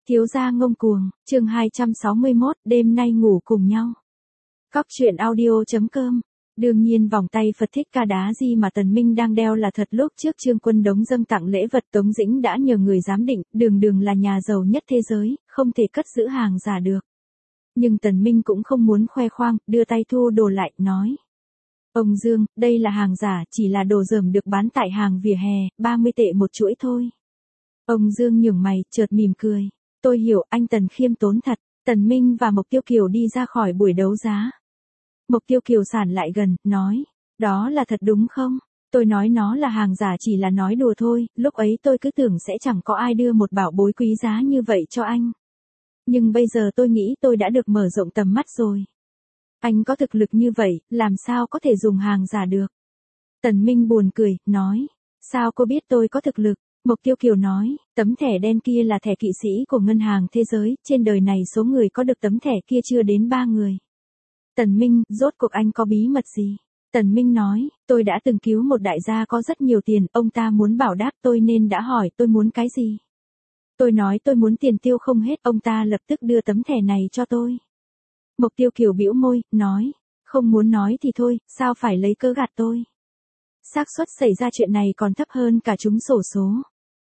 Thiếu gia ngông cuồng, chương 261, đêm nay ngủ cùng nhau. Cóc truyện audio.com. Đương nhiên vòng tay Phật thích ca đá gì mà Tần Minh đang đeo là thật. Lúc trước Trương Quân Đống dâng tặng lễ vật, Tống Dĩnh đã nhờ người giám định, Đường là nhà giàu nhất thế giới, không thể cất giữ hàng giả được. Nhưng Tần Minh cũng không muốn khoe khoang, đưa tay thu đồ lại, nói. Ông Dương, đây là hàng giả, chỉ là đồ dởm được bán tại hàng vỉa hè, 30 tệ một chuỗi thôi. Ông Dương nhướng mày, chợt mỉm cười. Tôi hiểu, anh Tần khiêm tốn thật. Tần Minh và Mộc Tiêu Kiều đi ra khỏi buổi đấu giá. Mộc Tiêu Kiều sản lại gần, nói. Đó là thật đúng không? Tôi nói nó là hàng giả chỉ là nói đùa thôi, lúc ấy tôi cứ tưởng sẽ chẳng có ai đưa một bảo bối quý giá như vậy cho anh. Nhưng bây giờ tôi nghĩ tôi đã được mở rộng tầm mắt rồi. Anh có thực lực như vậy, làm sao có thể dùng hàng giả được? Tần Minh buồn cười, nói. Sao cô biết tôi có thực lực? Mộc Tiêu Kiều nói, tấm thẻ đen kia là thẻ kỵ sĩ của Ngân hàng Thế giới, trên đời này số người có được tấm thẻ kia chưa đến 3 người. Tần Minh, rốt cuộc anh có bí mật gì? Tần Minh nói, tôi đã từng cứu một đại gia có rất nhiều tiền, ông ta muốn bảo đáp tôi nên đã hỏi tôi muốn cái gì. Tôi nói tôi muốn tiền tiêu không hết, ông ta lập tức đưa tấm thẻ này cho tôi. Mộc Tiêu Kiều bĩu môi, nói, không muốn nói thì thôi, sao phải lấy cớ gạt tôi? Xác suất xảy ra chuyện này còn thấp hơn cả trúng xổ số.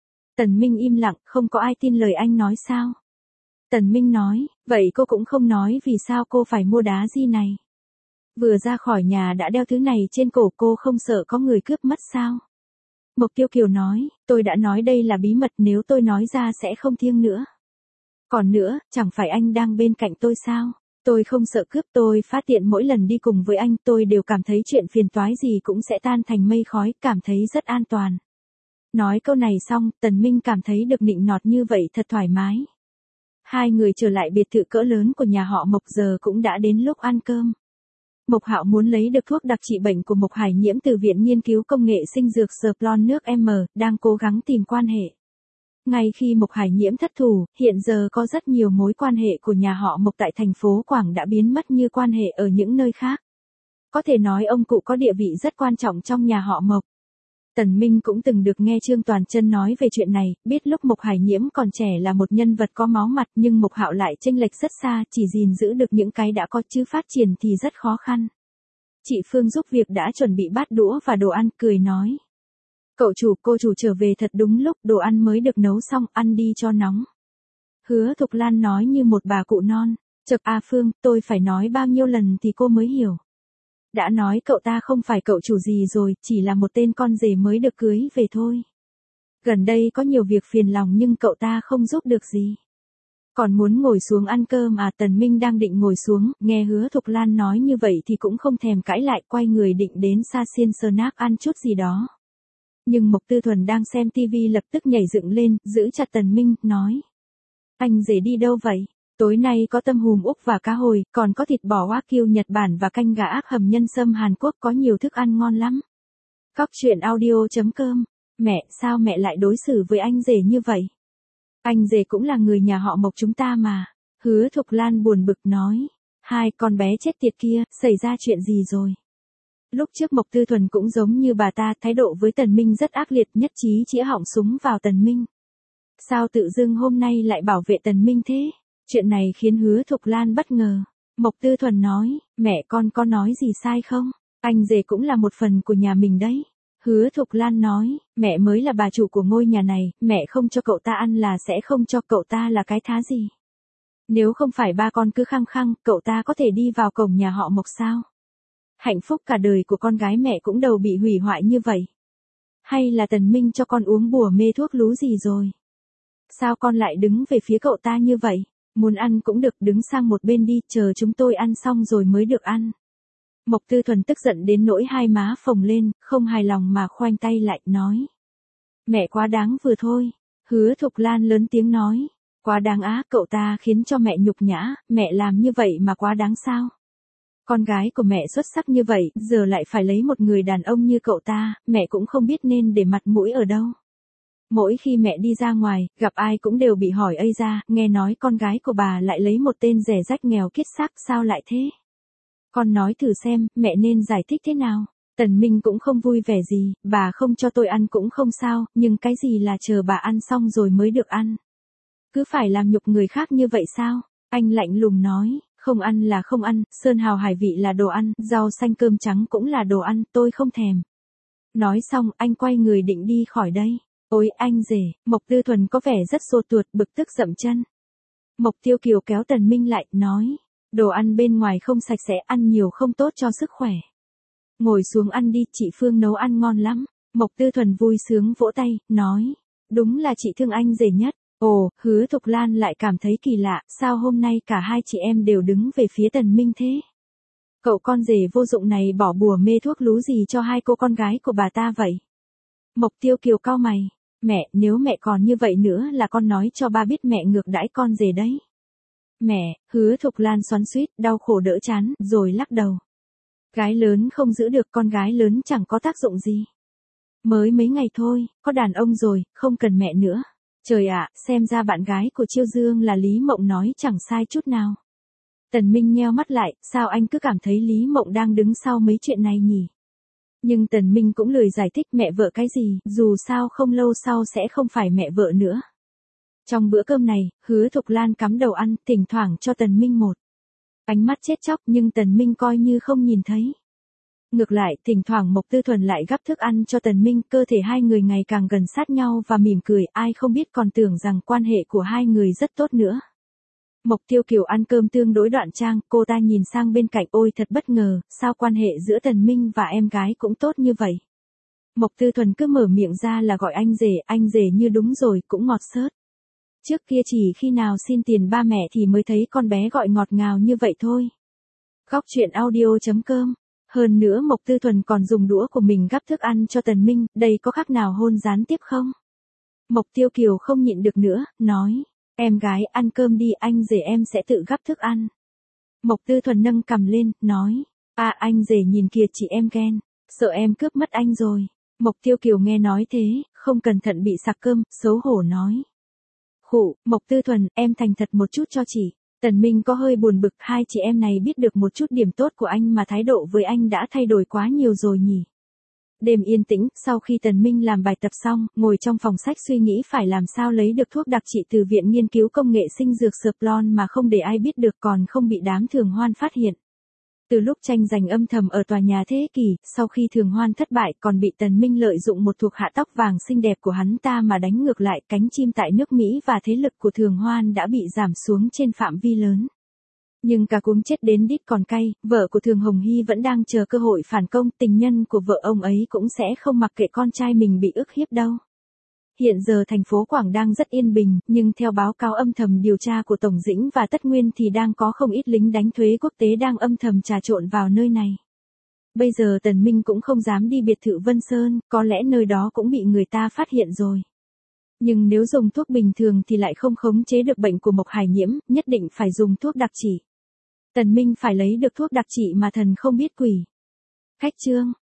Tần Minh im lặng, không có ai tin lời anh nói sao? Tần Minh nói, vậy cô cũng không nói vì sao cô phải mua đá di này. Vừa ra khỏi nhà đã đeo thứ này trên cổ, cô không sợ có người cướp mất sao? Mộc Tiêu Kiều nói, tôi đã nói đây là bí mật, nếu tôi nói ra sẽ không thiêng nữa. Còn nữa, chẳng phải anh đang bên cạnh tôi sao? Tôi không sợ cướp, tôi phát tiện mỗi lần đi cùng với anh, tôi đều cảm thấy chuyện phiền toái gì cũng sẽ tan thành mây khói, cảm thấy rất an toàn. Nói câu này xong, Tần Minh cảm thấy được nịnh nọt như vậy thật thoải mái. Hai người trở lại biệt thự cỡ lớn của nhà họ Mộc, giờ cũng đã đến lúc ăn cơm. Mộc Hạo muốn lấy được thuốc đặc trị bệnh của Mộc Hải Nhiễm từ Viện Nghiên cứu Công nghệ Sinh dược Splon nước M, đang cố gắng tìm quan hệ. Ngay khi Mộc Hải Nhiễm thất thủ, hiện giờ có rất nhiều mối quan hệ của nhà họ Mộc tại thành phố Quảng đã biến mất như quan hệ ở những nơi khác. Có thể nói ông cụ có địa vị rất quan trọng trong nhà họ Mộc. Tần Minh cũng từng được nghe Trương Toàn Chân nói về chuyện này, biết lúc Mộc Hải Nhiễm còn trẻ là một nhân vật có máu mặt, nhưng Mộc Hạo lại chênh lệch rất xa, chỉ gìn giữ được những cái đã có chứ phát triển thì rất khó khăn. Chị Phương giúp việc đã chuẩn bị bát đũa và đồ ăn, cười nói. Cậu chủ, cô chủ trở về thật đúng lúc, đồ ăn mới được nấu xong, ăn đi cho nóng. Hứa Thục Lan nói như một bà cụ non. Chậc à Phương, tôi phải nói bao nhiêu lần thì cô mới hiểu. Đã nói cậu ta không phải cậu chủ gì rồi, chỉ là một tên con rể mới được cưới về thôi. Gần đây có nhiều việc phiền lòng nhưng cậu ta không giúp được gì. Còn muốn ngồi xuống ăn cơm à? Tần Minh đang định ngồi xuống, nghe Hứa Thục Lan nói như vậy thì cũng không thèm cãi lại, quay người định đến Sa Xiên Snack ăn chút gì đó. Nhưng Mộc Tư Thuần đang xem tivi lập tức nhảy dựng lên, giữ chặt Tần Minh, nói. Anh rể đi đâu vậy? Tối nay có tôm hùm Úc và cá hồi, còn có thịt bò Wagyu Nhật Bản và canh gà ác hầm nhân sâm Hàn Quốc, có nhiều thức ăn ngon lắm. Cóc truyện audio.com. Mẹ, sao mẹ lại đối xử với anh rể như vậy? Anh rể cũng là người nhà họ Mộc chúng ta mà. Hứa Thục Lan buồn bực nói. Hai con bé chết tiệt kia, xảy ra chuyện gì rồi? Lúc trước Mộc Tư Thuần cũng giống như bà ta, thái độ với Tần Minh rất ác liệt, nhất trí chĩa họng súng vào Tần Minh. Sao tự dưng hôm nay lại bảo vệ Tần Minh thế? Chuyện này khiến Hứa Thục Lan bất ngờ. Mộc Tư Thuần nói, mẹ con có nói gì sai không? Anh rể cũng là một phần của nhà mình đấy. Hứa Thục Lan nói, mẹ mới là bà chủ của ngôi nhà này, mẹ không cho cậu ta ăn là sẽ không cho, cậu ta là cái thá gì? Nếu không phải ba con cứ khăng khăng, cậu ta có thể đi vào cổng nhà họ Mộc sao? Hạnh phúc cả đời của con gái mẹ cũng đầu bị hủy hoại như vậy. Hay là Tần Minh cho con uống bùa mê thuốc lú gì rồi? Sao con lại đứng về phía cậu ta như vậy? Muốn ăn cũng được, đứng sang một bên đi, chờ chúng tôi ăn xong rồi mới được ăn. Mộc Tư Thuần tức giận đến nỗi hai má phồng lên, không hài lòng mà khoanh tay lại, nói. Mẹ quá đáng vừa thôi. Hứa Thục Lan lớn tiếng nói. Quá đáng á, cậu ta khiến cho mẹ nhục nhã, mẹ làm như vậy mà quá đáng sao? Con gái của mẹ xuất sắc như vậy, giờ lại phải lấy một người đàn ông như cậu ta, mẹ cũng không biết nên để mặt mũi ở đâu. Mỗi khi mẹ đi ra ngoài, gặp ai cũng đều bị hỏi ây ra, nghe nói con gái của bà lại lấy một tên rẻ rách nghèo kiết xác, sao lại thế? Con nói thử xem, mẹ nên giải thích thế nào? Tần Minh cũng không vui vẻ gì, bà không cho tôi ăn cũng không sao, nhưng cái gì là chờ bà ăn xong rồi mới được ăn? Cứ phải làm nhục người khác như vậy sao? Anh lạnh lùng nói, không ăn là không ăn, sơn hào hải vị là đồ ăn, rau xanh cơm trắng cũng là đồ ăn, tôi không thèm. Nói xong, anh quay người định đi khỏi đây. Ôi anh rể, Mộc Tư Thuần có vẻ rất sốt ruột, bực tức dậm chân. Mộc Tiêu Kiều kéo Tần Minh lại, nói, đồ ăn bên ngoài không sạch sẽ, ăn nhiều không tốt cho sức khỏe. Ngồi xuống ăn đi, chị Phương nấu ăn ngon lắm. Mộc Tư Thuần vui sướng vỗ tay, nói, đúng là chị thương anh rể nhất. Ồ, Hứa Thục Lan lại cảm thấy kỳ lạ, sao hôm nay cả hai chị em đều đứng về phía Tần Minh thế? Cậu con rể vô dụng này bỏ bùa mê thuốc lú gì cho hai cô con gái của bà ta vậy? Mộc Tiêu Kiều cau mày, mẹ, nếu mẹ còn như vậy nữa là con nói cho ba biết mẹ ngược đãi con rể đấy. Mẹ, Hứa Thục Lan xoắn xuýt, đau khổ đỡ chán, rồi lắc đầu. Gái lớn không giữ được, con gái lớn chẳng có tác dụng gì. Mới mấy ngày thôi, có đàn ông rồi, không cần mẹ nữa. Trời ạ, xem ra bạn gái của Chiêu Dương là Lý Mộng nói chẳng sai chút nào. Tần Minh nheo mắt lại, sao anh cứ cảm thấy Lý Mộng đang đứng sau mấy chuyện này nhỉ? Nhưng Tần Minh cũng lười giải thích mẹ vợ cái gì, dù sao không lâu sau sẽ không phải mẹ vợ nữa. Trong bữa cơm này, Hứa Thục Lan cắm đầu ăn, thỉnh thoảng cho Tần Minh một ánh mắt chết chóc, nhưng Tần Minh coi như không nhìn thấy. Ngược lại, thỉnh thoảng Mộc Tư Thuần lại gắp thức ăn cho Tần Minh, cơ thể hai người ngày càng gần sát nhau và mỉm cười, ai không biết còn tưởng rằng quan hệ của hai người rất tốt nữa. Mộc Tiêu Kiều ăn cơm tương đối đoạn trang, cô ta nhìn sang bên cạnh, ôi thật bất ngờ, sao quan hệ giữa Tần Minh và em gái cũng tốt như vậy. Mộc Tư Thuần cứ mở miệng ra là gọi anh rể như đúng rồi, cũng ngọt xớt. Trước kia chỉ khi nào xin tiền ba mẹ thì mới thấy con bé gọi ngọt ngào như vậy thôi. Góc truyện audio.com. Hơn nữa Mộc Tư Thuần còn dùng đũa của mình gắp thức ăn cho Tần Minh, đây có khác nào hôn gián tiếp không? Mộc Tiêu Kiều không nhịn được nữa, nói, em gái ăn cơm đi, anh rể em sẽ tự gắp thức ăn. Mộc Tư Thuần nâng cằm lên, nói, à anh rể nhìn kìa chị em ghen, sợ em cướp mất anh rồi. Mộc Tiêu Kiều nghe nói thế, không cẩn thận bị sặc cơm, xấu hổ nói. Khụ, Mộc Tư Thuần, em thành thật một chút cho chị. Tần Minh có hơi buồn bực, hai chị em này biết được một chút điểm tốt của anh mà thái độ với anh đã thay đổi quá nhiều rồi nhỉ. Đêm yên tĩnh, sau khi Tần Minh làm bài tập xong, ngồi trong phòng sách suy nghĩ phải làm sao lấy được thuốc đặc trị từ Viện Nghiên cứu Công nghệ Sinh dược Splon mà không để ai biết được, còn không bị đám Thường Hoan phát hiện. Từ lúc tranh giành âm thầm ở tòa nhà Thế Kỷ, sau khi Thường Hoan thất bại còn bị Tần Minh lợi dụng một thuộc hạ tóc vàng xinh đẹp của hắn ta mà đánh ngược lại, cánh chim tại nước Mỹ và thế lực của Thường Hoan đã bị giảm xuống trên phạm vi lớn. Nhưng cả cuống chết đến đít còn cay, vợ của Thường Hồng Hy vẫn đang chờ cơ hội phản công, tình nhân của vợ ông ấy cũng sẽ không mặc kệ con trai mình bị ức hiếp đâu. Hiện giờ thành phố Quảng đang rất yên bình, nhưng theo báo cáo âm thầm điều tra của Tổng Dĩnh và Tất Nguyên thì đang có không ít lính đánh thuế quốc tế đang âm thầm trà trộn vào nơi này. Bây giờ Tần Minh cũng không dám đi biệt thự Vân Sơn, có lẽ nơi đó cũng bị người ta phát hiện rồi. Nhưng nếu dùng thuốc bình thường thì lại không khống chế được bệnh của Mộc Hải Nhiễm, nhất định phải dùng thuốc đặc trị. Tần Minh phải lấy được thuốc đặc trị mà thần không biết quỷ. Khách chương.